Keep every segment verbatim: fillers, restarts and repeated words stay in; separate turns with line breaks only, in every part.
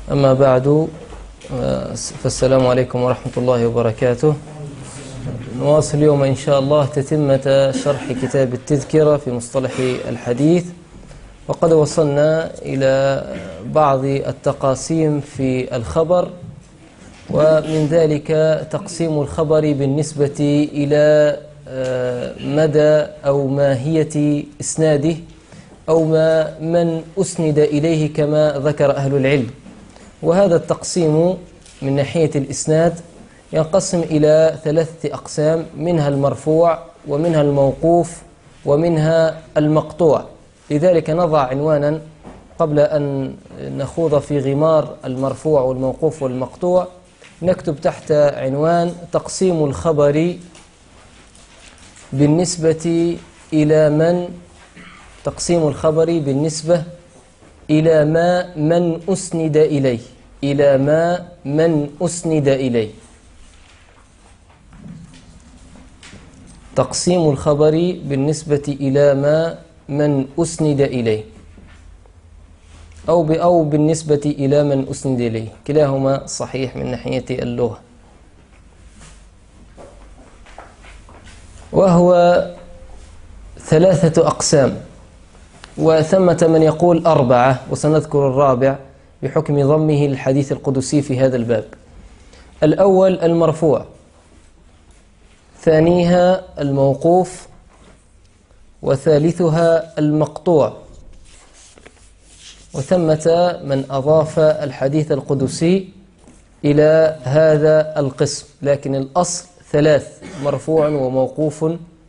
أما بعد، فالسلام عليكم ورحمة الله وبركاته. نواصل اليوم إن شاء الله تتمة شرح كتاب التذكرة في مصطلح الحديث، وقد وصلنا إلى بعض التقاسيم في الخبر، ومن ذلك تقسيم الخبر بالنسبة إلى مدى أو ماهية إسناده أو ما من أسند إليه كما ذكر أهل العلم. وهذا التقسيم من ناحية الإسناد ينقسم إلى ثلاثة أقسام، منها المرفوع ومنها الموقوف ومنها المقطوع. لذلك نضع عنوانا قبل أن نخوض في غمار المرفوع والموقوف والمقطوع، نكتب تحت عنوان تقسيم الخبر بالنسبة إلى من تقسيم الخبر بالنسبة إلى ما من أسند إليه إلى ما من أسند إليه تقسيم الخبر بالنسبة إلى ما من أسند إليه أو أو بالنسبة إلى من أسند إليه، كلاهما صحيح من ناحية اللغة. وهو ثلاثة أقسام، وثمة من يقول أربعة، وسنذكر الرابع بحكم ضمه الحديث القدسي في هذا الباب. الأول المرفوع، ثانيها الموقوف، وثالثها المقطوع. وثمة من أضاف الحديث القدسي إلى هذا القسم، لكن الأصل ثلاث: مرفوع وموقوف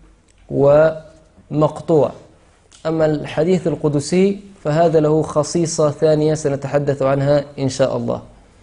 ومقطوع. أما الحديث القدسي فهذا له خصيصة ثانية سنتحدث عنها إن شاء الله.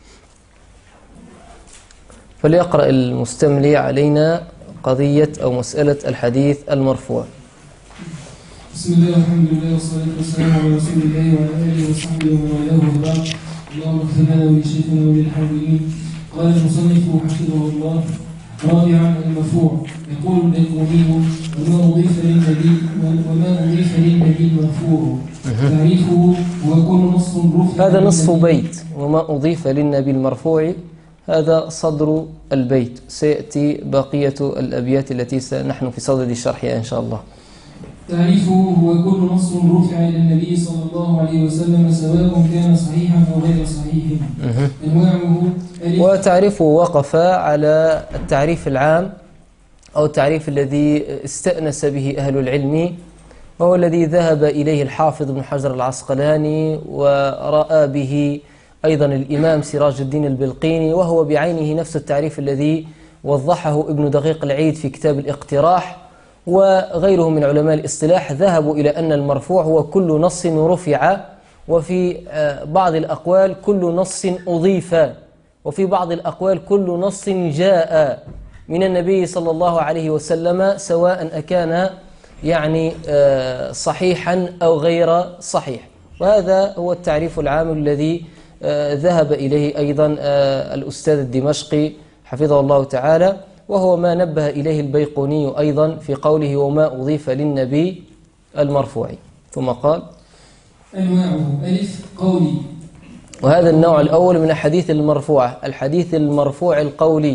فليقرأ المستملي علينا قضية أو مسألة الحديث المرفوع.
بسم الله والحمد لله والصلاة والسلام على رسول الله وعلى آله وصحبه ومن والاه وبعد. اللهم اغفر لنا ولشيخنا وللحاضرين. قال المصنف حفظه الله: رابعا المرفوع. يقول البيقوني: وما أضيف للنبي وما أضيف للنبي مرفوع. تعريفه هو كل نص رفع.
هذا نصف بيت. وما أضيف للنبي المرفوع هذا صدر البيت، سيأتي بقية الأبيات التي نحن في صدد شرحها إن شاء الله.
تعريفه هو كل نص رفع إلى النبي صلى الله عليه وسلم سواء كان صحيحا أو غير صحيح. أنواعه:
وتعريفه وقف على التعريف العام أو التعريف الذي استأنس به أهل العلم، وهو الذي ذهب إليه الحافظ بن حجر العسقلاني ورأى به أيضا الإمام سراج الدين البلقيني، وهو بعينه نفس التعريف الذي وضحه ابن دقيق العيد في كتاب الاقتراح، وغيره من علماء الاصطلاح ذهبوا إلى أن المرفوع هو كل نص رفع، وفي بعض الأقوال كل نص أضيف، وفي بعض الأقوال كل نص جاء من النبي صلى الله عليه وسلم سواء أكان يعني صحيحا أو غير صحيح. وهذا هو التعريف العام الذي ذهب إليه أيضا الأستاذ الدمشقي حفظه الله تعالى، وهو ما نبه إليه البيقوني أيضا في قوله: وما أضيف للنبي المرفوع. ثم قال:
أنواعه: ألف قولي.
وهذا النوع الأول من الحديث المرفوع، الحديث المرفوع القولي.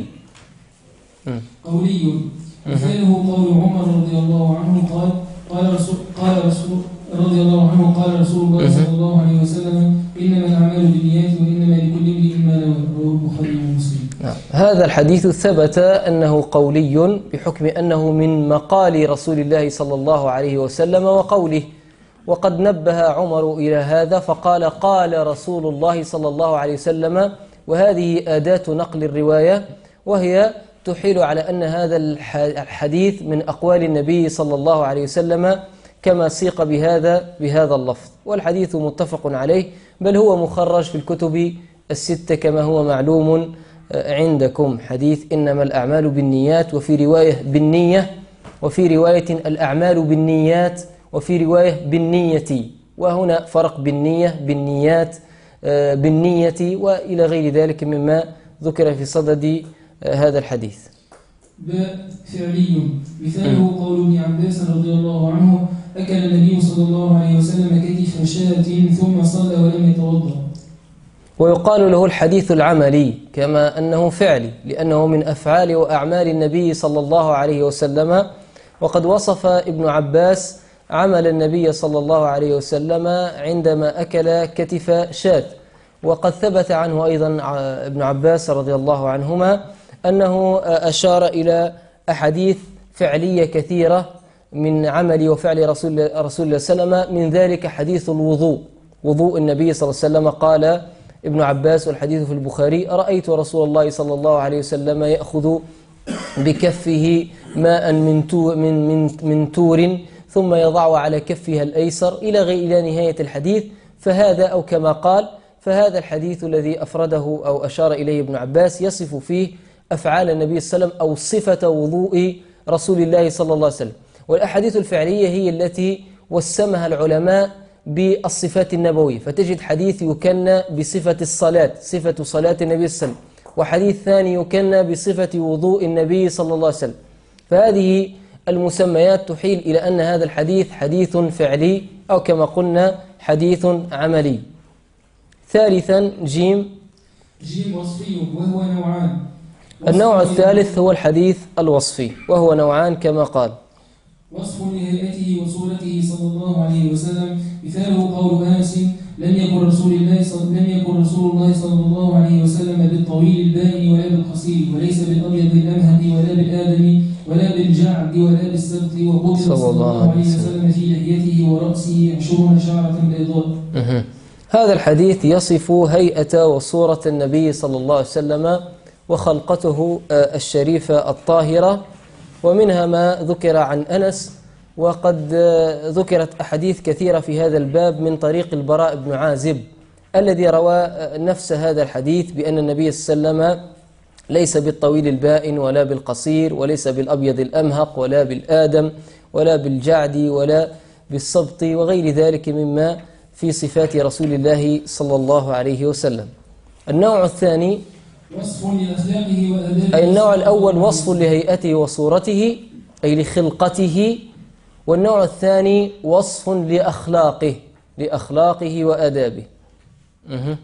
قولي مثاله قول عمر رضي الله عنه قال قال رسول قال رسول رضي الله عنه قال رسول الله صلى الله عليه وسلم: إنما الأعمال بالنيات وإنما لكل امرئ ما نوى. رواه البخاري ومسلم.
نعم. هذا الحديث ثبت أنه قولي بحكم أنه من مقال رسول الله صلى الله عليه وسلم وقوله، وقد نبه عمر إلى هذا فقال: قال رسول الله صلى الله عليه وسلم. وهذه أداة نقل الرواية، وهي تحيل على أن هذا الحديث من أقوال النبي صلى الله عليه وسلم كما سيق بهذا بهذا اللفظ. والحديث متفق عليه، بل هو مخرج في الكتب الستة كما هو معلوم عندكم. حديث إنما الأعمال بالنيات، وفي رواية بالنية، وفي رواية الأعمال بالنيات، وفي رواية بالنية. وهنا فرق بالنية بالنيات بالنية وإلى غير ذلك مما ذكر في صدد هذا الحديث.
باء فعلي. مثاله قول ابن عباس رضي الله عنه: أكل النبي صلى الله عليه وسلم كتف شاة ثم صلى ولم يتوضأ.
ويقال له الحديث العملي كما أنه فعلي، لأنه من أفعال وأعمال النبي صلى الله عليه وسلم. وقد وصف ابن عباس عمل النبي صلى الله عليه وسلم عندما أكل كتف شاة. وقد ثبت عنه أيضا ابن عباس رضي الله عنهما أنه أشار إلى أحاديث فعلية كثيرة من عمل وفعل رسول رسول الله صلى الله عليه وسلم، من ذلك حديث الوضوء، وضوء النبي صلى الله عليه وسلم. قال ابن عباس والحديث في البخاري: رأيت رسول الله صلى الله عليه وسلم يأخذ بكفه ماء من تور, من من من تور ثم يضع على كفها الأيسر إلى غير إلى نهاية الحديث. فهذا أو كما قال فهذا الحديث الذي أفرده أو أشار إليه ابن عباس يصف فيه أفعال النبي صلى الله عليه وسلم أو صفة وضوء رسول الله صلى الله عليه وسلم. والأحاديث الفعلية هي التي وسمها العلماء بالصفات النبوية، فتجد حديث يكنى بصفة الصلاة، صفة صلاة النبي صلى الله عليه وسلم، وحديث ثاني يكنى بصفة وضوء النبي صلى الله عليه وسلم. فهذه المسميات تحيل إلى أن هذا الحديث حديث فعلي أو كما قلنا حديث عملي. ثالثا جيم
جيم وصفي وهو نوعان.
النوع الثالث هو الحديث الوصفي وهو نوعان كما قال.
وصف لهيئته وصورته صلى الله عليه وسلم، مثاله قول أنس: لم يكن رسول الله صلى لم يكن رسول الله صلى الله عليه وسلم بالطويل البائن ولا بالقصير، وليس بالأبيض الأمهد ولا بالآدم ولا بالجعد ولا بالسبط، وقبض صلى الله عليه وسلم في لحيته ورأسه عشرون شعرة بيضاء.
هذا الحديث يصف هيئة وصورة النبي صلى الله عليه وسلم وخلقته الشريفة الطاهرة، ومنها ما ذكر عن أنس. وقد ذكرت أحاديث كثيرة في هذا الباب من طريق البراء بن عازب الذي روى نفس هذا الحديث بأن النبي صلى الله عليه وسلم ليس بالطويل البائن ولا بالقصير وليس بالأبيض الأمهق ولا بالآدم ولا بالجعد ولا بالسبط وغير ذلك مما في صفات رسول الله صلى الله عليه وسلم. النوع الثاني
وصف لأخلاقه وأدابه.
أي النوع الأول وصف لهيئته وصورته أي لخلقته، والنوع الثاني وصف لأخلاقه لأخلاقه وأدابه. أه.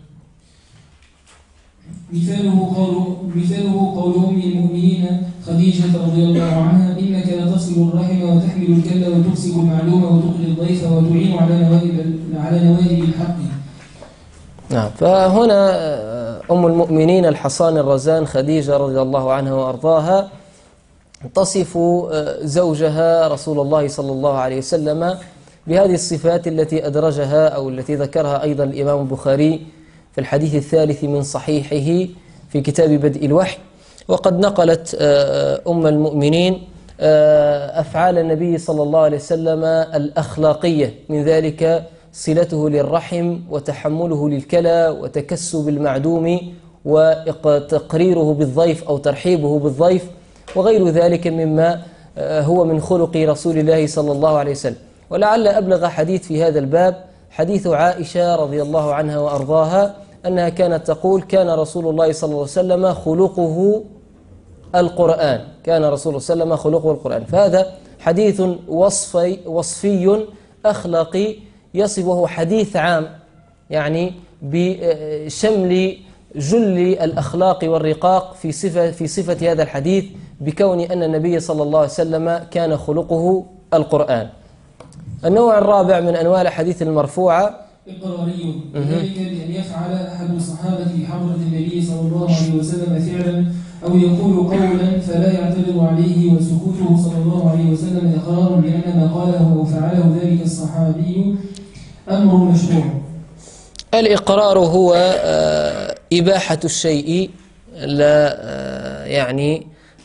مثاله قول مثاله قول أم المؤمنين خديجة رضي الله عنها: إنك لتصل الرحم وتحمل الكل وتكسب المعلوم وتقري الضيف وتعين على نوائب على نوائب الحق.
نعم. فهنا أم المؤمنين الحصان الرزان خديجة رضي الله عنها وأرضاها تصف زوجها رسول الله صلى الله عليه وسلم بهذه الصفات التي أدرجها أو التي ذكرها أيضا الإمام البخاري في الحديث الثالث من صحيحه في كتاب بدء الوحي. وقد نقلت أم المؤمنين أفعال النبي صلى الله عليه وسلم الأخلاقية، من ذلك صلته للرحم وتحمله للكلى وتكسب المعدوم وتقريره بالضيف أو ترحيبه بالضيف وغير ذلك مما هو من خلق رسول الله صلى الله عليه وسلم. ولعل أبلغ حديث في هذا الباب حديث عائشة رضي الله عنها وأرضاها أنها كانت تقول: كان رسول الله صلى الله عليه وسلم خلقه القرآن كان رسول الله صلى الله عليه وسلم خلقه القرآن. فهذا حديث وصفي, وصفي أخلاقي يصفه حديث عام، يعني بشمل جل الأخلاق والرقاق في صفة, في صفة هذا الحديث، بكون أن النبي صلى الله عليه وسلم كان خلقه القرآن. النوع الرابع من أنواع الحديث المرفوعة
إقراري، وذلك بأن يفعل أحد الصحابة بحضرة النبي صلى الله عليه وسلم فعلا أو يقول قولا فلا يعترض عليه، وسكوته صلى الله عليه وسلم إقرار بأن ما قاله أو فعله ذلك الصحابي أمر مشروع.
الإقرار هو إباحة الشيء لا يعني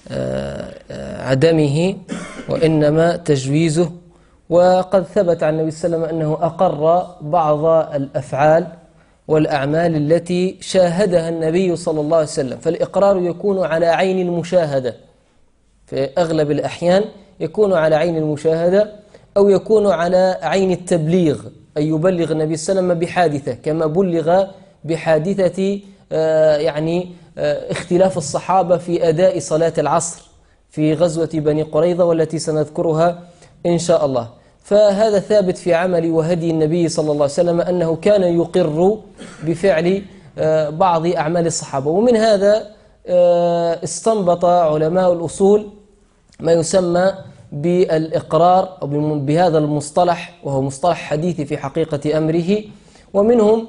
عدمه، وإنما تجويزه. وقد ثبت عن النبي صلى الله عليه وسلم أنه أقر بعض الأفعال والأعمال التي شاهدها النبي صلى الله عليه وسلم. فالإقرار يكون على عين المشاهدة، في أغلب الأحيان يكون على عين المشاهدة، أو يكون على عين التبليغ، أن يبلغ النبي صلى الله عليه وسلم بحادثة كما بلغ بحادثة يعني اختلاف الصحابة في أداء صلاة العصر في غزوة بني قريظة والتي سنذكرها إن شاء الله. فهذا ثابت في عمل وهدي النبي صلى الله عليه وسلم أنه كان يقر بفعل بعض أعمال الصحابة. ومن هذا استنبط علماء الأصول ما يسمى بالإقرار أو بهذا المصطلح، وهو مصطلح حديثي في حقيقة أمره. ومنهم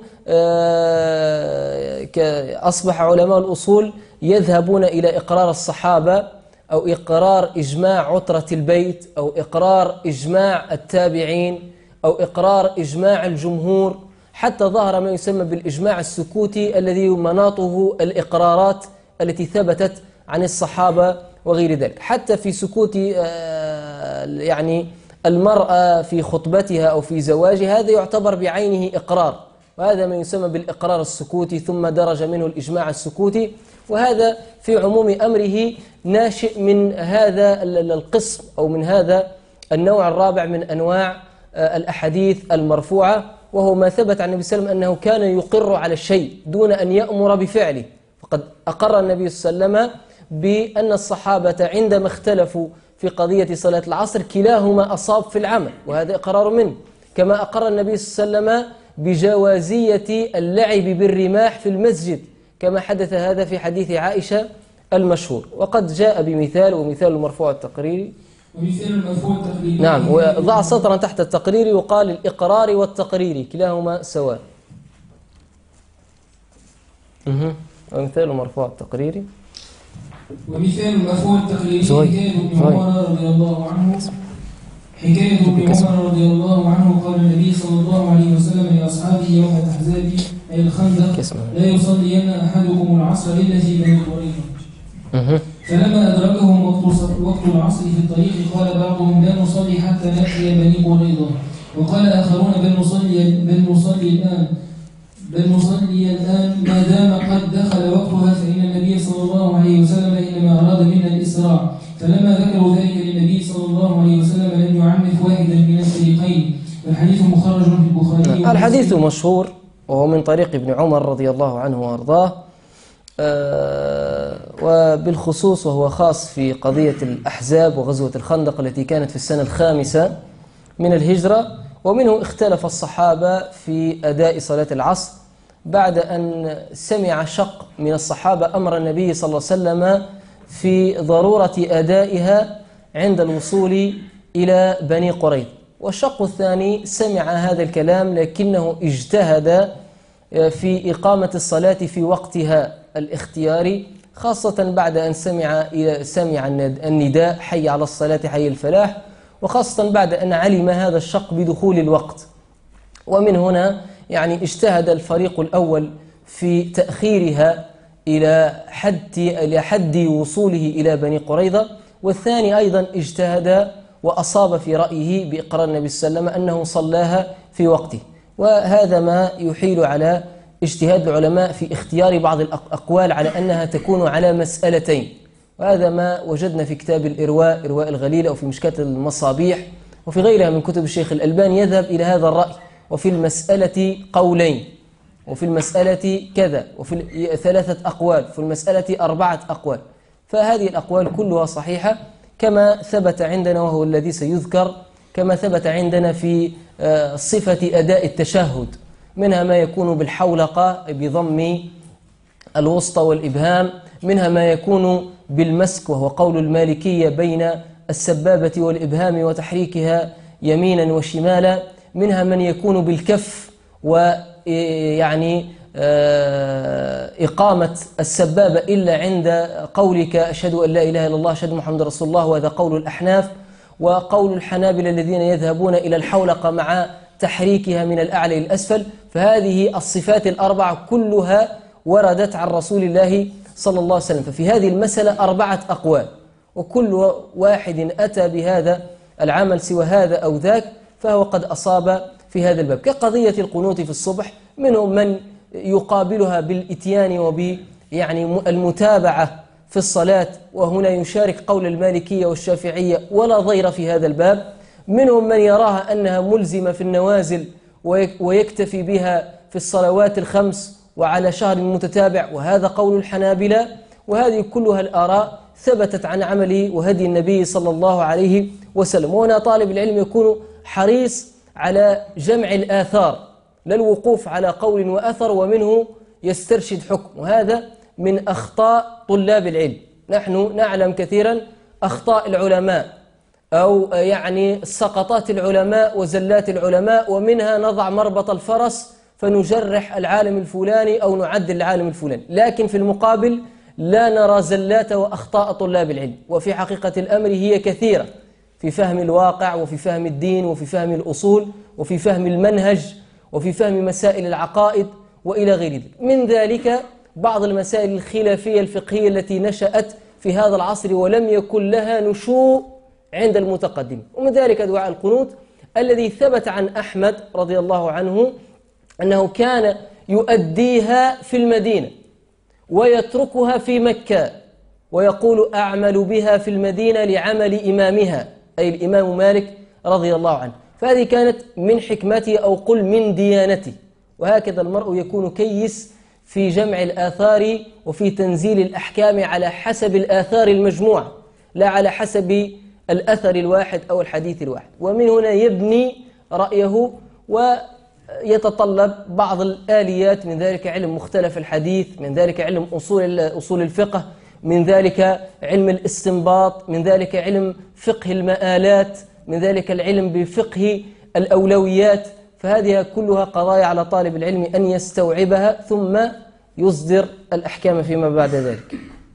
أصبح علماء الأصول يذهبون إلى إقرار الصحابة أو إقرار إجماع عترة البيت أو إقرار إجماع التابعين أو إقرار إجماع الجمهور، حتى ظهر ما يسمى بالإجماع السكوتي الذي مناطه الإقرارات التي ثبتت عن الصحابة وغير ذلك. حتى في سكوت يعني المرأة في خطبتها أو في زواجها هذا يعتبر بعينه إقرار، وهذا ما يسمى بالإقرار السكوتي، ثم درج منه الإجماع السكوتي. وهذا في عموم أمره ناشئ من هذا القسم أو من هذا النوع الرابع من أنواع الأحاديث المرفوعة، وهو ما ثبت عن النبي صلى الله عليه وسلم أنه كان يقر على الشيء دون أن يأمر بفعله. فقد أقر النبي صلى الله عليه وسلم بأن الصحابة عندما اختلفوا في قضية صلاة العصر كلاهما أصاب في العمل، وهذا إقرار منه. كما أقر النبي صلى الله عليه وسلم بجوازية اللعب بالرماح في المسجد، كما حدث هذا في حديث عائشة المشهور. وقد جاء بمثال، ومثال المرفوع التقريري
ومثال المرفوع التقريري
نعم، وضع سطرا تحت التقرير يقال الإقرار والتقرير كلاهما سواء. ومثال المرفوع التقريري
ومثال المرفوع التقريري حكاية ابن عمر رضي الله عنه حكاية ابن عمر رضي الله عنه قال النبي صلى الله عليه وسلم لأصحابه يوم الأحزاب أي الخندق: لا يصلين أحدكم العصر إلا في بني قريظة. فلما أدركهم وقت العصر في الطريق قال بعضهم: لا نصلي حتى نأتي بني قريظة. وقال آخرون: بل نصلي بل نصلي الآن بل نصلي الآن ما دام قد دخل وقتها، فإن النبي صلى الله عليه وسلم إنما أراد منا الإسراع. فلما ذكروا ذلك للنبي صلى الله عليه وسلم لم يعنف واحدا من الفريقين. والحديث مخرج في البخاري.
الحديث مشهور وهو من طريق ابن عمر رضي الله عنه وأرضاه، آه وبالخصوص وهو خاص في قضية الأحزاب وغزوة الخندق التي كانت في السنة الخامسة من الهجرة. ومنه اختلف الصحابة في أداء صلاة العصر بعد أن سمع شق من الصحابة أمر النبي صلى الله عليه وسلم في ضرورة أدائها عند الوصول إلى بني قريظة. والشق الثاني سمع هذا الكلام لكنه اجتهد في إقامة الصلاة في وقتها الاختياري، خاصة بعد أن سمع سمع النداء حي على الصلاة حي الفلاح، وخاصة بعد أن علم هذا الشق بدخول الوقت. ومن هنا يعني اجتهد الفريق الأول في تأخيرها إلى حد إلى حد وصوله إلى بني قريظة، والثاني أيضا اجتهد وأصاب في رأيه بإقرار النبي صلى الله عليه وسلم أنه صلاها في وقته. وهذا ما يحيل على اجتهاد العلماء في اختيار بعض الأقوال على أنها تكون على مسألتين، وهذا ما وجدنا في كتاب الإرواء إرواء الغليل أو في مشكاة المصابيح وفي غيرها من كتب الشيخ الألباني يذهب إلى هذا الرأي. وفي المسألة قولين، وفي المسألة كذا، وفي ثلاثة أقوال، في المسألة أربعة أقوال. فهذه الأقوال كلها صحيحة كما ثبت عندنا، وهو الذي سيذكر، كما ثبت عندنا في صفة أداء التشهد، منها ما يكون بالحولقة بضم الوسطى والإبهام، منها ما يكون بالمسك وهو قول المالكية بين السبابة والإبهام وتحريكها يمينا وشمالا، منها من يكون بالكف ويعني إقامة السبابة إلا عند قولك أشهد أن لا إله إلا الله أشهد محمد رسول الله، وهذا قول الأحناف. وقول الحنابلة الذين يذهبون إلى الحولقة مع تحريكها من الأعلى إلى الأسفل. فهذه الصفات الأربعة كلها وردت عن رسول الله صلى الله عليه وسلم. ففي هذه المسألة أربعة أقوال، وكل واحد أتى بهذا العمل سوى هذا أو ذاك فهو قد أصاب في هذا الباب. كقضية القنوت في الصبح، منهم من يقابلها بالإتيان وب يعني المتابعة في الصلاة، وهنا يشارك قول المالكية والشافعية ولا ضير في هذا الباب. منهم من يراها أنها ملزمة في النوازل ويكتفي بها في الصلوات الخمس وعلى شهر متتابع، وهذا قول الحنابلة. وهذه كلها الآراء ثبتت عن عمله وهدي النبي صلى الله عليه وسلم. وهنا طالب العلم يكون حريص على جمع الآثار، لا الوقوف على قول وأثر ومنه يسترشد حكم، وهذا من أخطاء طلاب العلم. نحن نعلم كثيرا أخطاء العلماء أو يعني سقطات العلماء وزلات العلماء، ومنها نضع مربط الفرس فنجرح العالم الفلاني أو نعدل العالم الفلاني، لكن في المقابل لا نرى زلات وأخطاء طلاب العلم. وفي حقيقة الأمر هي كثيرة في فهم الواقع وفي فهم الدين وفي فهم الأصول وفي فهم المنهج وفي فهم مسائل العقائد وإلى غير ذلك. من ذلك بعض المسائل الخلافية الفقهية التي نشأت في هذا العصر ولم يكن لها نشوء عند المتقدم، ومن ذلك دعاء القنوت الذي ثبت عن أحمد رضي الله عنه أنه كان يؤديها في المدينة ويتركها في مكة ويقول أعمل بها في المدينة لعمل إمامها، أي الإمام مالك رضي الله عنه. فهذه كانت من حكمته أو قل من ديانته. وهكذا المرء يكون كيس في جمع الآثار وفي تنزيل الأحكام على حسب الآثار المجموعة، لا على حسب الأثر الواحد أو الحديث الواحد. ومن هنا يبني رأيه ويتطلب بعض الآليات، من ذلك علم مختلف الحديث، من ذلك علم أصول أصول الفقه، من ذلك علم الاستنباط، من ذلك علم فقه المآلات، من ذلك العلم بفقه الأولويات. فهذه كلها قضايا على طالب العلم أن يستوعبها ثم يصدر الأحكام فيما بعد ذلك.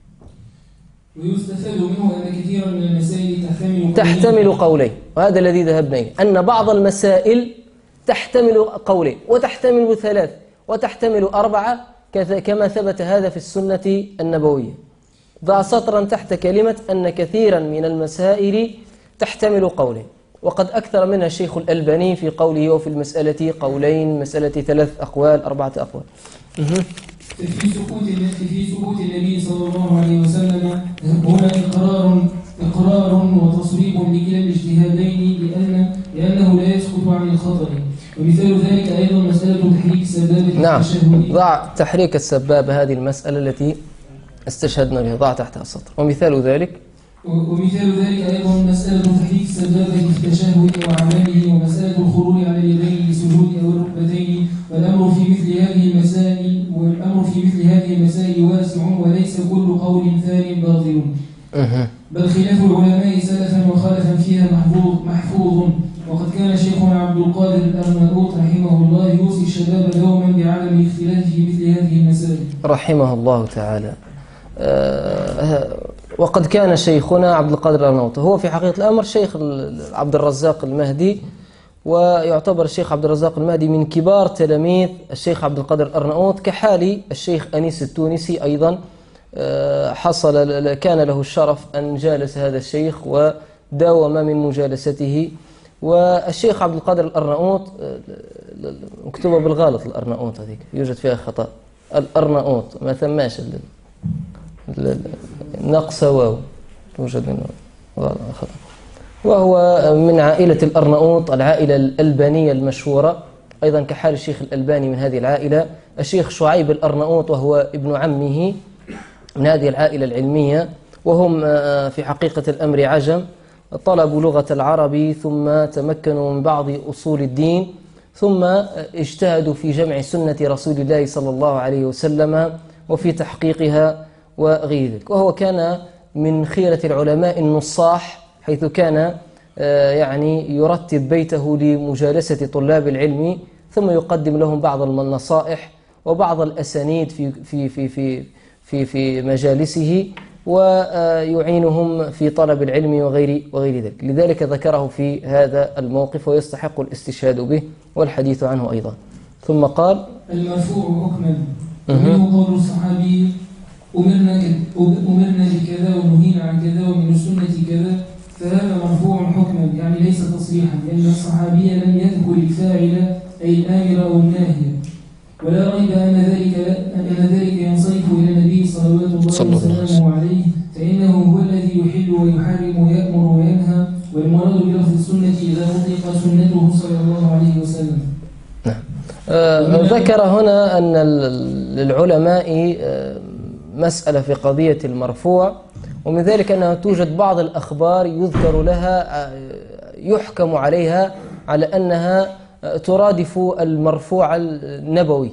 ويستفاد منه أن كثيرا من المسائل تحتمل
تحتمل قولين، وهذا الذي ذهبنا إليه، أن بعض المسائل تحتمل قولين وتحتمل ثلاث وتحتمل أربعة كما ثبت هذا في السنة النبوية. ضع سطرا تحت كلمة أن كثيرا من المسائل تحتمل قولين، وقد أكثر منها الشيخ الألباني في قوله وفي المسألة قولين، مسألة ثلاث أقوال أربعة أقوال.
في سكوت في سكوت النبي صلى الله عليه وسلم هنا إقرار إقرار وتصريح لكلا الاجتهادين لأن لأنه لا يسكت عن الخطأ. ومثال ذلك أيضا مسألة تحريك السبابة.
نعم، ضع تحريك السبابة، هذه المسألة التي استشهدنا بها، ضع تحتها السطر. ومثال ذلك
ومثال ذلك أيضا مسألة تحريك السبابة في التشهد وأعماله، ومسألة الخروج على اليدين للسجود أو الركبتين. والأمر في مثل هذه المسائل والأمر في مثل هذه المسائل واسع، وليس كل قول ثاني باطل، بل خلاف العلماء سلفا وخالفا فيها محفوظ محفوظ. وقد كان شيخنا عبد القادر الأرناؤوط رحمه الله يوصي الشباب دوما بعدم الاختلاف في مثل هذه المسائل رحمه
الله تعالى. أه وقد كان شيخنا عبد القادر الأرناؤوط هو في حقيقة الأمر شيخ عبد الرزاق المهدي، ويعتبر الشيخ عبد الرزاق المهدي من كبار تلاميذ الشيخ عبد القادر الأرناؤوط، كحال الشيخ أنيس التونسي أيضا. حصل كان له الشرف أن جالس هذا الشيخ وداوم من مجالسته. والشيخ عبد القادر الأرناؤوط مكتوبة بالغلط، الأرناؤوط هذيك يوجد فيها خطأ، الأرناؤوط ما ثماش نقص واو، توجد منه خطأ. وهو من عائلة الأرناؤوط، العائلة الألبانية المشهورة، أيضا كحال الشيخ الألباني من هذه العائلة. الشيخ شعيب الأرناؤوط وهو ابن عمه من هذه العائلة العلمية، وهم في حقيقة الأمر عجم، طلبوا لغة العربي ثم تمكنوا من بعض أصول الدين، ثم اجتهدوا في جمع سنة رسول الله صلى الله عليه وسلم وفي تحقيقها وغير ذلك. وهو كان من خيرة العلماء النصاح، حيث كان يعني يرتب بيته لمجالسة طلاب العلم، ثم يقدم لهم بعض النصائح وبعض الأسانيد في في في في في في مجالسه، ويعينهم في طلب العلم وغير وغير ذلك. لذلك ذكره في هذا الموقف ويستحق الاستشهاد به والحديث عنه أيضا. ثم قال:
المرفوع حكما، ومنه قول الصحابي: أمرنا أمرنا بكذا ونهينا عن كذا ومن السنة كذا، فهذا مرفوع حكما، يعني ليس تصريحا، لأن الصحابي لم يذكر الفاعل أي الآمر أو الناهي. ولا ريب أن ذلك أن ذلك ينصرف إلى النبي صلوات الله وسلامه عليه، فإنه هو الذي يحل ويحرم ويأمر وينهى، والمراد بلفظ السنة إذا أطلق سنته صلى الله عليه وسلم.
آه ذكر هنا أن للعلماء مسألة في قضية المرفوع، ومن ذلك أنها توجد بعض الأخبار يذكر لها يحكم عليها على أنها ترادف المرفوع النبوي،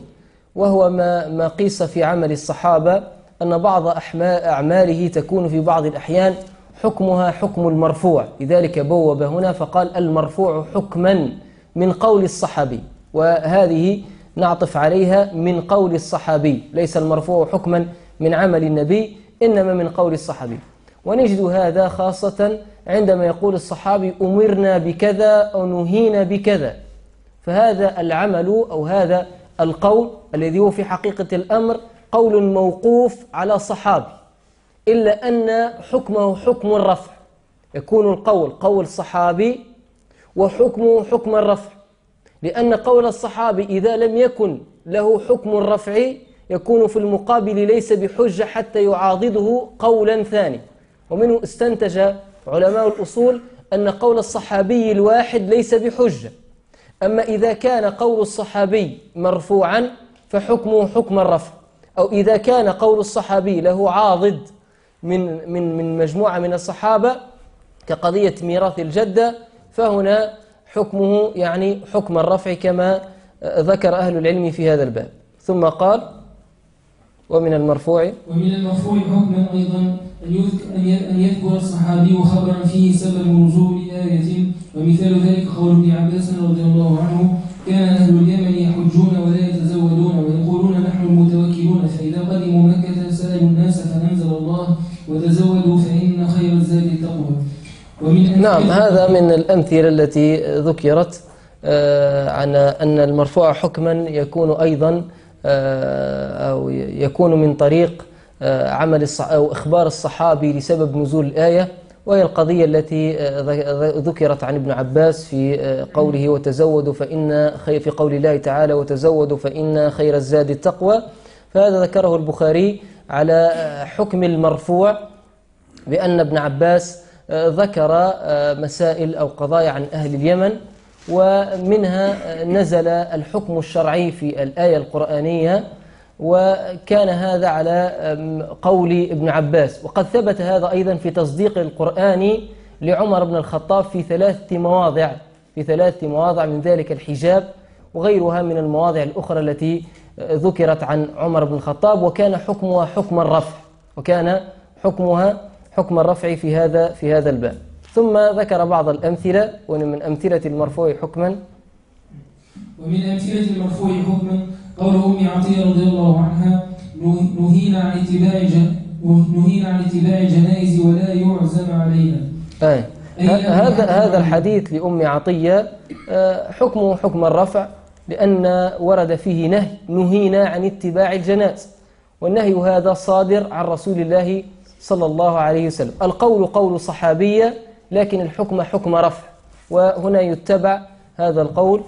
وهو ما ما قيس في عمل الصحابة أن بعض أعماله تكون في بعض الأحيان حكمها حكم المرفوع، لذلك بوب هنا فقال المرفوع حكما من قول الصحابي، وهذه نعطف عليها من قول الصحابي، ليس المرفوع حكما من عمل النبي إنما من قول الصحابي. ونجد هذا خاصة عندما يقول الصحابي أمرنا بكذا أو نهينا بكذا، فهذا العمل أو هذا القول الذي هو في حقيقة الأمر قول موقوف على صحابي، إلا أن حكمه حكم الرفع، يكون القول قول صحابي وحكمه حكم الرفع، لأن قول الصحابي إذا لم يكن له حكم الرفع يكون في المقابل ليس بحجة حتى يعاضده قولا ثاني. ومنه استنتج علماء الأصول أن قول الصحابي الواحد ليس بحجة، أما إذا كان قول الصحابي مرفوعا فحكمه حكم الرفع، أو إذا كان قول الصحابي له عاضد من من من مجموعة من الصحابة كقضية ميراث الجدة فهنا حكمه يعني حكم الرفع كما ذكر أهل العلم في هذا الباب. ثم قال ومن المرفوع
ومن المرفوع حكما أيضا أن يذكر الصحابي خبرا فيه سبب نزول آية، ومثال ذلك قول ابن عباس رضي الله عنه كان أهل اليمن يحجون ولا يتزودون ويقولون نحن المتوكلون، فإذا قدموا مكة سألوا الناس فأنزل الله وتزودوا فإن خير الزاد التقوى.
نعم، هذا من الأمثلة التي ذكرت عن أن المرفوع حكما يكون أيضا أو يكون من طريق عمل أو إخبار الصحابي لسبب نزول الآية، وهي القضية التي ذكرت عن ابن عباس في قوله وتزودوا فإن خير في قول الله تعالى وتزودوا فإن خير الزاد التقوى. فهذا ذكره البخاري على حكم المرفوع بأن ابن عباس ذكر مسائل أو قضايا عن أهل اليمن، ومنها نزل الحكم الشرعي في الآية القرآنية، وكان هذا على قول ابن عباس. وقد ثبت هذا أيضا في تصديق القرآن لعمر بن الخطاب في ثلاثة مواضع في ثلاثة مواضع من ذلك الحجاب وغيرها من المواضع الأخرى التي ذكرت عن عمر بن الخطاب، وكان حكمها حكم الرفع وكان حكمها حكم الرفع في هذا في هذا الباب. ثم ذكر بعض الأمثلة، ومن أمثلة المرفوع حكما
ومن أمثلة المرفوع حكما قول أم عطية رضي الله عنها نهينا عن اتباع نهينا عن اتباع الجنائز ولا يعزم علينا.
أي. هذا هذا الحديث لأم عطية حكمه حكم الرفع، لأن ورد فيه نهي نهينا عن اتباع الجنائز، والنهي هذا صادر عن رسول الله صلى الله عليه وسلم. القول قول صحابية لكن الحكم حكم رفع، وهنا يتبع هذا القول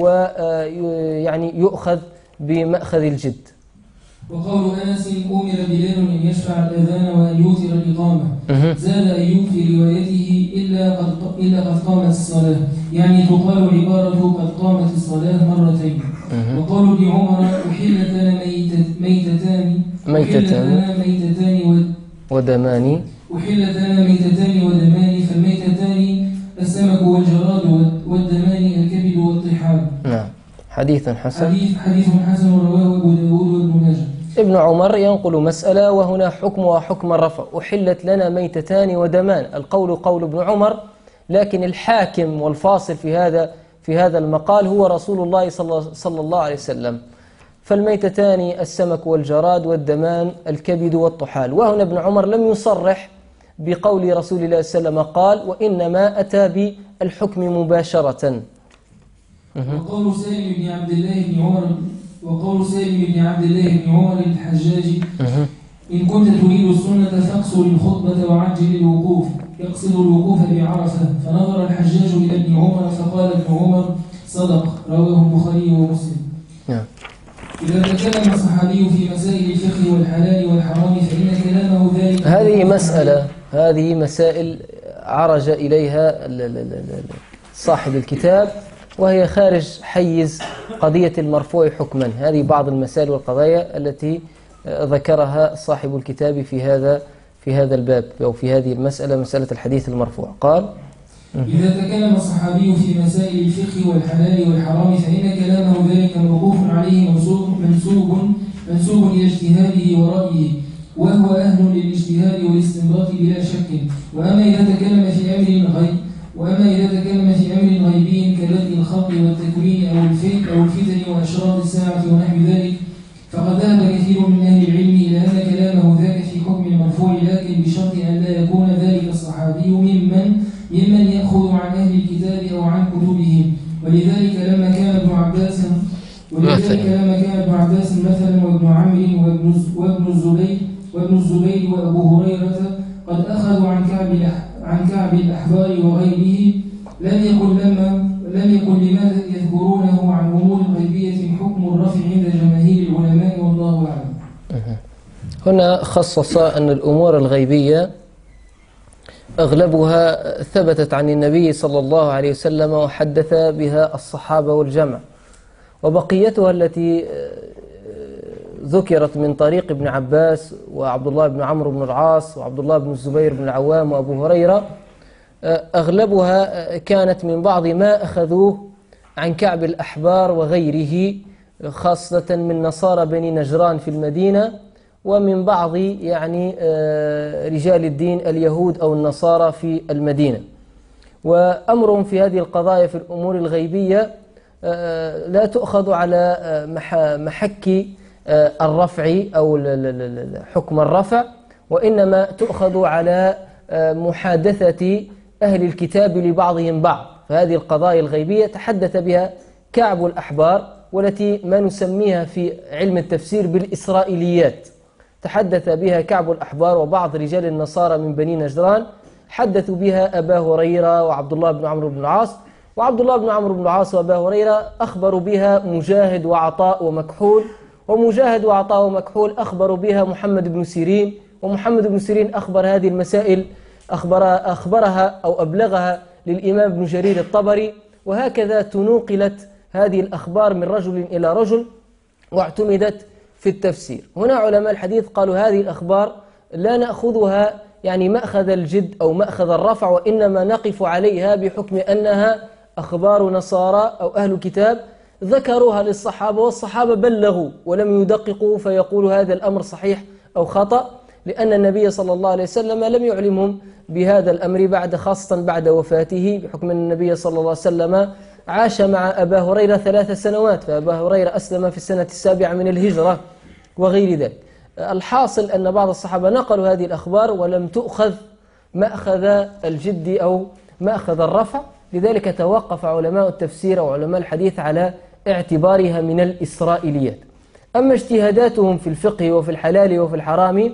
ويعني يؤخذ بمأخذ الجد.
وقول أنس أمر بلال أن يشفع الأذان وأن يوتر الإقامة، زاد أيوب في روايته إلا قد إلا قد قامت الصلاة، يعني تقال عبارة قد قامت الصلاة مرتين. وقول ابن عمر أحلت لنا ميتتان ميتتان ميتتان ودمان أحلت لنا ميتتان ودمان، فالميتتان السمك والجراد والدمان الكبد والطحال.
نعم، حديث حسن
حديث حديث حسن رواه أبو داود وابن ماجه.
ابن عمر ينقل مسألة وهنا حكمها حكم الرفع، أحلت لنا ميتتان ودمان، القول قول ابن عمر، لكن الحاكم والفاصل في هذا في هذا المقال هو رسول الله صلى الله عليه وسلم. فالميتتان السمك والجراد والدمان الكبد والطحال. وهنا ابن عمر لم يصرح بقول رسول الله صلى الله عليه وسلم قال، وإنما أتى بالحكم مباشرة.
وقول سالم بن عبد الله بن عمر وقول سالم بن عبد الله بن عمر الحجاج إن كنت تريد السنة فاقصر الخطبة وعجل الوقوف، يقصد الوقوف بعرفة. فنظر الحجاج إلى ابن عمر فقال ابن عمر صدق، رواه البخاري ومسلم. إذا تكلم الصحابي في مسائل الفقه والحلال والحرام فإن كلامه ذلك. هذه
مسألة هذه مسائل عرج إليها صاحب الكتاب، وهي خارج حيز قضية المرفوع حكما. هذه بعض المسائل والقضايا التي ذكرها صاحب الكتاب في هذا في هذا الباب أو في هذه المسألة، مسألة الحديث المرفوع. قال
إذا تكلم الصحابي في مسائل الفقه والحلال والحرام فإن كلامه ذلك موقوف عليه منسوب منسوب منسوب إلى اجتهاده ورأيه، وهو أهل للاجتهاد والاستنباط بلا شك. وأما إذا تكلم في أمر غيب وأما إذا تكلم في أمر غيبي كبدء الخلق والتكوين أو الفتن أو الفتن وأشراط الساعة ونحو ذلك فقد ذهب كثير من أهل العلم إلى أن كلامه ذاك في حكم المرفوع، لكن بشرط أن لا يكون ذلك الصحابي ممن ممن يأخذ عن أهل الكتاب أو عن كتبهم. ولذلك لما كان ابن عباس ولذلك لما كان ابن عباس مثلا وابن عمرو وابن وابن الزبير وابن الزبير وأبو هريرة قد أخذوا عن كعب عن كعب الأحبار وغيره، لم يكن لما لم يكن لماذا يذكرونه عن أمور غيبية حكم الرفع عند جماهير العلماء، والله أعلم.
هنا خصص أن الأمور الغيبية أغلبها ثبتت عن النبي صلى الله عليه وسلم وحدث بها الصحابة والجمع، وبقيتها التي ذكرت من طريق ابن عباس وعبد الله بن عمرو بن العاص وعبد الله بن الزبير بن العوام وأبو هريرة أغلبها كانت من بعض ما أخذوه عن كعب الأحبار وغيره، خاصة من نصارى بني نجران في المدينة، ومن بعض يعني رجال الدين اليهود أو النصارى في المدينة. وأمرهم في هذه القضايا في الأمور الغيبية لا تؤخذ على محك الرفع أو حكم الرفع، وإنما تؤخذ على محادثة أهل الكتاب لبعضهم بعض. فهذه القضايا الغيبية تحدث بها كعب الأحبار، والتي ما نسميها في علم التفسير بالإسرائيليات. تحدث بها كعب الأحبار وبعض رجال النصارى من بني نجران، حدثوا بها أبا هريرة وعبد الله بن عمرو بن العاص، وعبد الله بن عمرو بن العاص وأبا هريرة أخبروا بها مجاهد وعطاء ومكحول، ومجاهد وعطاء ومكحول أخبروا بها محمد بن سيرين، ومحمد بن سيرين أخبر هذه المسائل أخبر أخبرها أو أبلغها للإمام ابن جرير الطبري، وهكذا تنوقلت هذه الأخبار من رجل إلى رجل واعتمدت في التفسير. هنا علماء الحديث قالوا هذه الأخبار لا نأخذها يعني مأخذ الجد أو مأخذ الرفع، وإنما نقف عليها بحكم أنها أخبار نصارى أو أهل كتاب ذكروها للصحابة، والصحابة بلغوا ولم يدققوا فيقولوا هذا الأمر صحيح أو خطأ، لأن النبي صلى الله عليه وسلم لم يعلمهم بهذا الأمر بعد، خاصة بعد وفاته، بحكم أن النبي صلى الله عليه وسلم عاش مع أبا هريرة ثلاث سنوات، فأبا هريرة أسلم في السنة السابعة من الهجرة وغير ذلك. الحاصل أن بعض الصحابة نقلوا هذه الأخبار ولم تؤخذ مأخذ الجد أو مأخذ الرفع، لذلك توقف علماء التفسير أو علماء الحديث على اعتبارها من الإسرائيليات. أما اجتهاداتهم في الفقه وفي الحلال وفي الحرام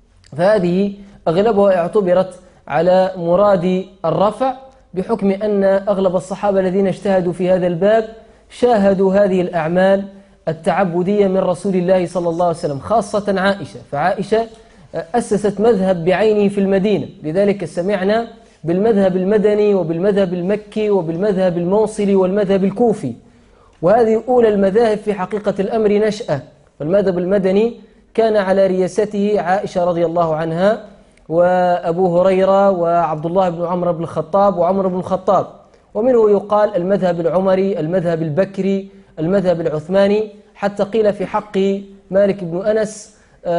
فهذه أغلبها اعتبرت على مراد الرفع، بحكم أن أغلب الصحابة الذين اجتهدوا في هذا الباب شاهدوا هذه الأعمال التعبدية من رسول الله صلى الله عليه وسلم، خاصة عائشة. فعائشة أسست مذهب بعينه في المدينة، لذلك سمعنا بالمذهب المدني وبالمذهب المكي وبالمذهب الموصلي والمذهب الكوفي، وهذه أولى المذاهب في حقيقة الأمر نشأة. فالمذهب المدني كان على رياسته عائشة رضي الله عنها وأبو هريرة وعبد الله بن عمرو بن الخطاب وعمر بن الخطاب، ومنه يقال المذهب العمري، المذهب البكري، المذهب العثماني، حتى قيل في حق مالك بن أنس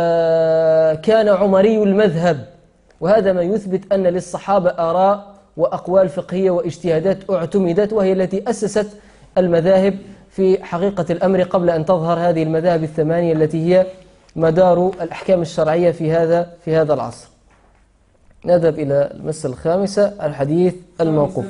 كان عمري المذهب. وهذا ما يثبت أن للصحابة آراء وأقوال فقهية واجتهادات اعتمدت، وهي التي أسست المذاهب في حقيقة الأمر قبل أن تظهر هذه المذاهب الثمانية التي هي مدار الأحكام الشرعية في هذا في هذا العصر. نذهب إلى المسألة الخامسة، الحديث الموقوف.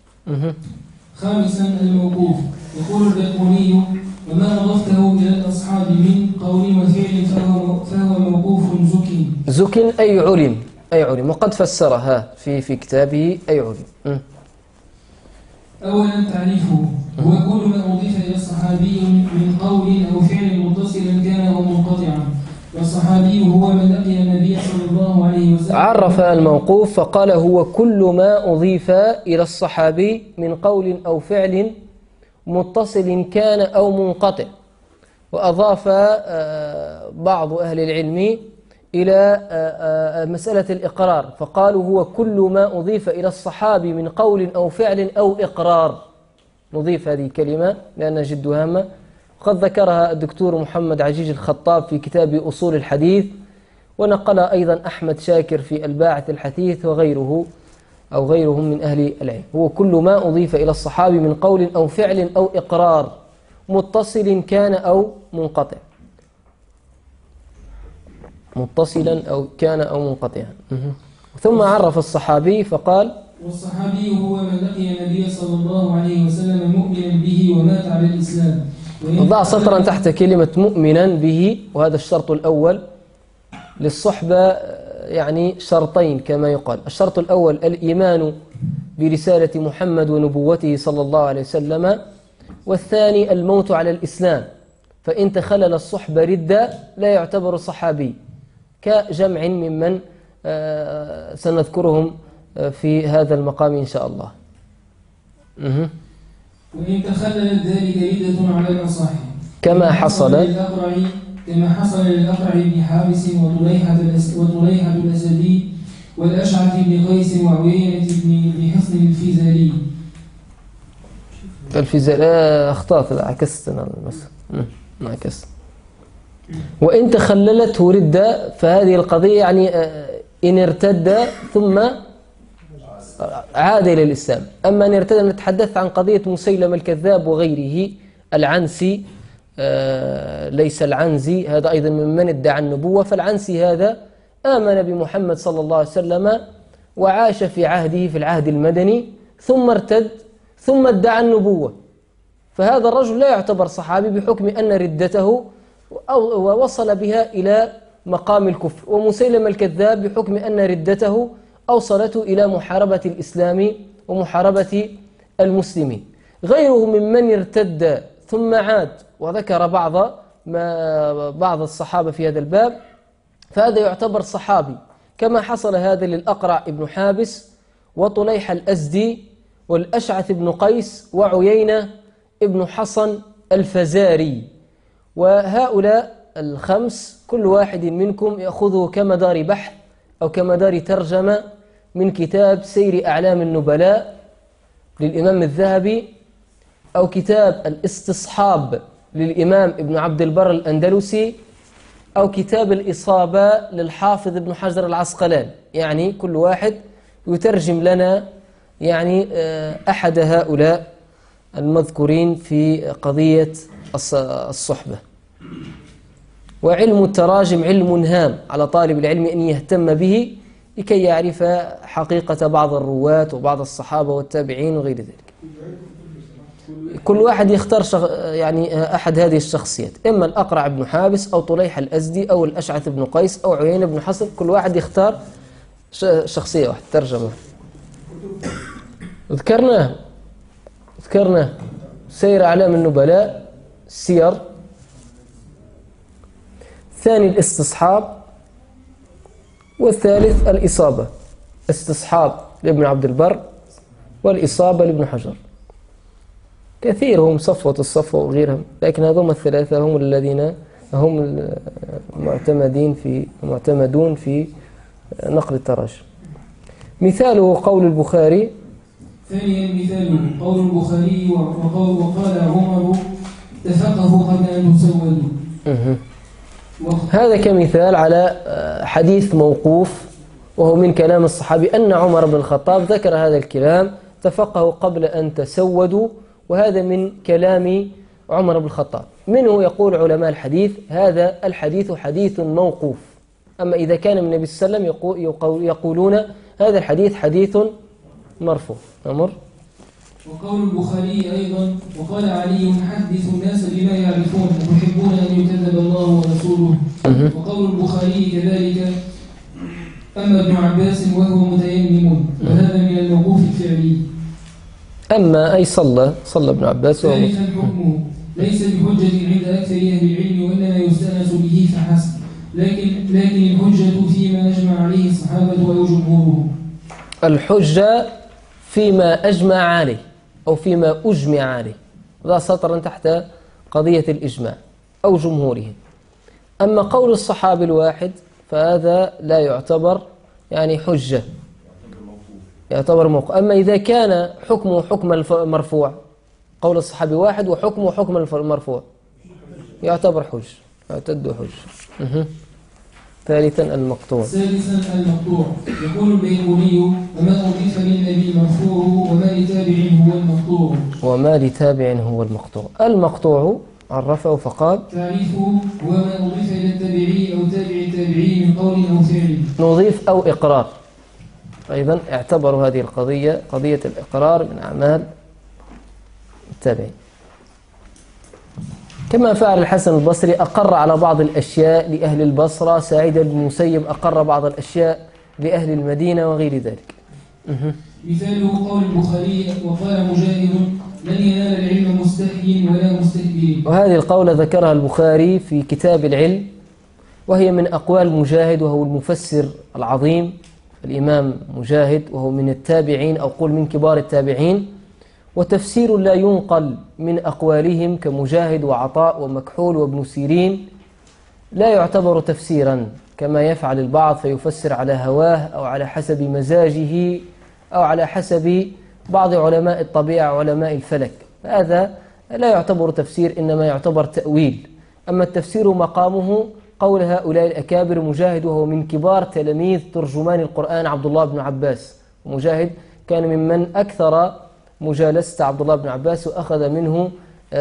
خامسا الموقوف. يقول البيقوني: وما أضفته إلى الأصحاب من قول وفعل فهو, فهو موقوف زكي.
زكي أي علم، أي علم، وقد فسرها في في كتابه أي علم.
أولا تعريفه: هو كل ما أضيف إلى الصحابي من قول أو فعل متصلا كان أو منقطعا، والصحابي هو من لقي النبي صلى الله عليه وسلم.
عرف الموقوف فقال هو كل ما أضيف إلى الصحابي من قول أو فعل متصل كان أو منقطع. وأضاف بعض أهل العلم إلى مسألة الإقرار، فقالوا هو كل ما أضيف إلى الصحابي من قول أو فعل أو إقرار. نضيف هذه الكلمة لأنها جد هامة، وقد ذكرها الدكتور محمد عجيج الخطاب في كتاب أصول الحديث، ونقلها أيضا أحمد شاكر في الباعث الحثيث وغيره أو غيرهم من أهل العلم. هو كل ما أضيف إلى الصحابي من قول أو فعل أو إقرار، متصل كان أو منقطع، متصلا أو كان أو منقطعا. ثم عرف الصحابي فقال:
والصحابي هو من لقي النبي صلى الله عليه وسلم مؤمنا به ومات على الإسلام.
ضع سطرا تحت كلمة مؤمنا به، وهذا الشرط الأول للصحبة، يعني شرطين كما يقال. الشرط الأول الإيمان برسالة محمد ونبوته صلى الله عليه وسلم، والثاني الموت على الإسلام، فإن تخلل الصحبة ردة لا يعتبر صحابي، كجمع ممن سنذكرهم في هذا المقام إن شاء الله.
أه. وإن تخلل ذلك ردة على الأصح
كما حصل
للأقرع كما حصل للأقرع بن حابس وطليحة وطليحة الأسدي والأشعث بن قيس وعوينة بن حصن الفزاري.
الفزاري أخطأت، عكست أنا المسألة، عكست. وإن تخللته ردة فهذه القضية يعني إن ارتد ثم عاد إلى الإسلام. أما أن ارتد، نتحدث عن قضية مسيلمة الكذاب وغيره، العنسي آه ليس العنزي، هذا أيضا ممن ادعى النبوة. فالعنسي هذا آمن بمحمد صلى الله عليه وسلم وعاش في عهده في العهد المدني، ثم ارتد ثم ادعى النبوة، فهذا الرجل لا يعتبر صحابي بحكم أن ردته أو وصل بها إلى مقام الكفر. ومسيلمة الكذاب بحكم أن ردته أوصلته إلى محاربة الإسلام ومحاربة المسلمين. غيره ممن ارتد ثم عاد، وذكر بعض ما بعض الصحابة في هذا الباب، فهذا يعتبر صحابي، كما حصل هذا للأقرع ابن حابس وطليح الأزدي والأشعث بن قيس وعيينة ابن حصن الفزاري. وهؤلاء الخمس كل واحد منكم يأخذه كمدار بحث أو كمدار ترجمة من كتاب سير أعلام النبلاء للإمام الذهبي، أو كتاب الاستصحاب للإمام ابن عبد البر الأندلسي، أو كتاب الإصابة للحافظ ابن حجر العسقلاني. يعني كل واحد يترجم لنا يعني أحد هؤلاء المذكورين في قضية الصحبة. وعلم التراجم علم هام على طالب العلم أن يهتم به لكي يعرف حقيقة بعض الرواة وبعض الصحابة والتابعين وغير ذلك. كل واحد يختار شغ... يعني أحد هذه الشخصيات، إما الأقرع بن حابس أو طليح الأزدي أو الأشعث بن قيس أو عيينة بن حصن، كل واحد يختار ش... شخصية واحدة ترجمة. ذكرنا ذكرنا سير أعلام النبلاء، السير. الثاني الاستصحاب، والثالث الإصابة. استصحاب لابن عبد البر والإصابة لابن حجر. كثير هم صفوة الصفوة وغيرهم، لكن هذول الثلاثة هم الذين هم المعتمدين في معتمدون في نقل التراجم. مثاله قول البخاري.
ثانيا مثاله قول البخاري وقال, وقال عمر تفقهوا قبل أن تسودوا.
هذا كمثال على حديث موقوف، وهو من كلام الصحابي أن عمر بن الخطاب ذكر هذا الكلام: تفقهوا قبل أن تسودوا، وهذا من كلام عمر بن الخطاب. منه يقول علماء الحديث هذا الحديث حديث موقوف. أما إذا كان من النبي صلى الله عليه وسلم يقولون هذا الحديث حديث مرفوع. أمر.
وقول البخاري أيضا وقال علي حدث الناس بما يعرفون ويحبون أن يكذب الله ورسوله. وقول البخاري كذلك أما ابن عباس وهو متيمم، وهذا من الموقوف الفعلي.
أما أي صلى صلى ابن عباس وهو
ثالثا حكمه ليس بحجة عند أكثر أهل العلم، وإنما يستأنس به فحسب، لكن لكن الحجة فيما أجمع عليه الصحابة أو جمهورهم.
الحجة فيما أجمع عليه أو فيما أجمع عليه، ذا سطرا تحت قضية الإجماع أو جمهورهم. أما قول الصحابي الواحد فهذا لا يعتبر يعني حجة، يعتبر موقوف. أما إذا كان حكمه حكم المرفوع، قول الصحابي واحد وحكمه حكم المرفوع، يعتبر حج، يعتد حج. أه. ثالثا المقطوع.
ثالثا المقطوع. يقول البيقوني: وما أضيف للنبي مرفوع وما لتابع هو المقطوع.
وما لتابع هو المقطوع. المقطوع عرفه فقال:
تعريفه هو ما أضيف إلى التابعي أو تابع التابعي من قول أو فعل.
نضيف أو إقرار. أيضا اعتبروا هذه القضية قضية الإقرار من أعمال التابعين، كما فعل الحسن البصري، أقر على بعض الأشياء لأهل البصرة. سعيد بن المسيب أقر بعض الأشياء لأهل المدينة وغير ذلك. أه.
مثاله قول البخاري: وقال مجاهد: لن ينال العلم مستحي ولا مستكبر.
وهذه القولة ذكرها البخاري في كتاب العلم، وهي من أقوال مجاهد، وهو المفسر العظيم الإمام مجاهد، وهو من التابعين أو قل من كبار التابعين، وتفسير لا ينقل من أقوالهم كمجاهد وعطاء ومكحول وابن سيرين لا يعتبر تفسيرا كما يفعل البعض فيفسر على هواه أو على حسب مزاجه أو على حسب بعض علماء الطبيعة وعلماء الفلك. هذا لا يعتبر تفسير، إنما يعتبر تأويل. أما التفسير مقامه قول هؤلاء الأكابر. مجاهد وهو من كبار تلاميذ ترجمان القرآن عبد الله بن عباس، ومجاهد كان ممن أكثر مجالسة عبد الله بن عباس وأخذ منه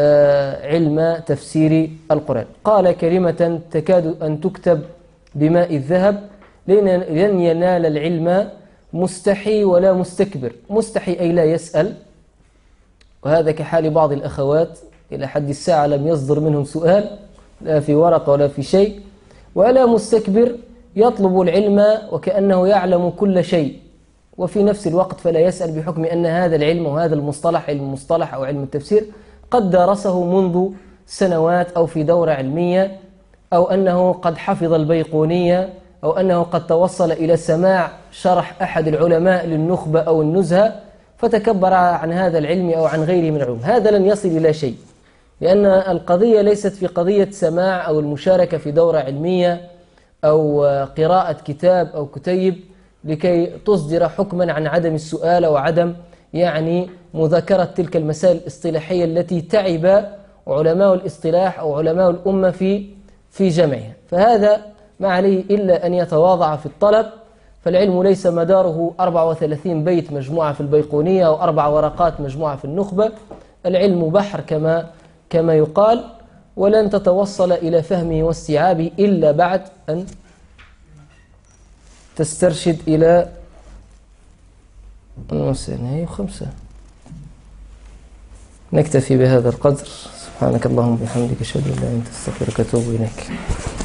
علم تفسير القرآن. قال كلمة تكاد أن تكتب بماء الذهب: لن ينال العلم مستحي ولا مستكبر. مستحي أي لا يسأل، وهذا كحال بعض الأخوات إلى حد الساعة لم يصدر منهم سؤال لا في ورقة ولا في شيء. ولا مستكبر يطلب العلم وكأنه يعلم كل شيء، وفي نفس الوقت فلا يسأل، بحكم أن هذا العلم وهذا المصطلح، علم المصطلح أو علم التفسير، قد درسه منذ سنوات أو في دورة علمية، أو أنه قد حفظ البيقونية، أو أنه قد توصل إلى سماع شرح أحد العلماء للنخبة أو النزهة فتكبر عن هذا العلم أو عن غيره من العلوم. هذا لن يصل إلى شيء، لأن القضية ليست في قضية سماع أو المشاركة في دورة علمية أو قراءة كتاب أو كتيب لكي تصدر حكما عن عدم السؤال وعدم يعني مذاكرة تلك المسائل الاصطلاحية التي تعب علماء الاصطلاح أو علماء الأمة في في جمعها. فهذا ما عليه إلا أن يتواضع في الطلب، فالعلم ليس مداره أربعة وثلاثين بيت مجموعة في البيقونية أو أربع ورقات مجموعة في النخبة. العلم بحر كما كما يقال، ولن تتوصل إلى فهمه واستيعابه إلا بعد أن تسترشد إلى نهاية خمسة. نكتفي بهذا القدر. سبحانك اللهم وبحمدك، أشهد أن لا إله إلا أنت، أستغفرك وأتوب إليك.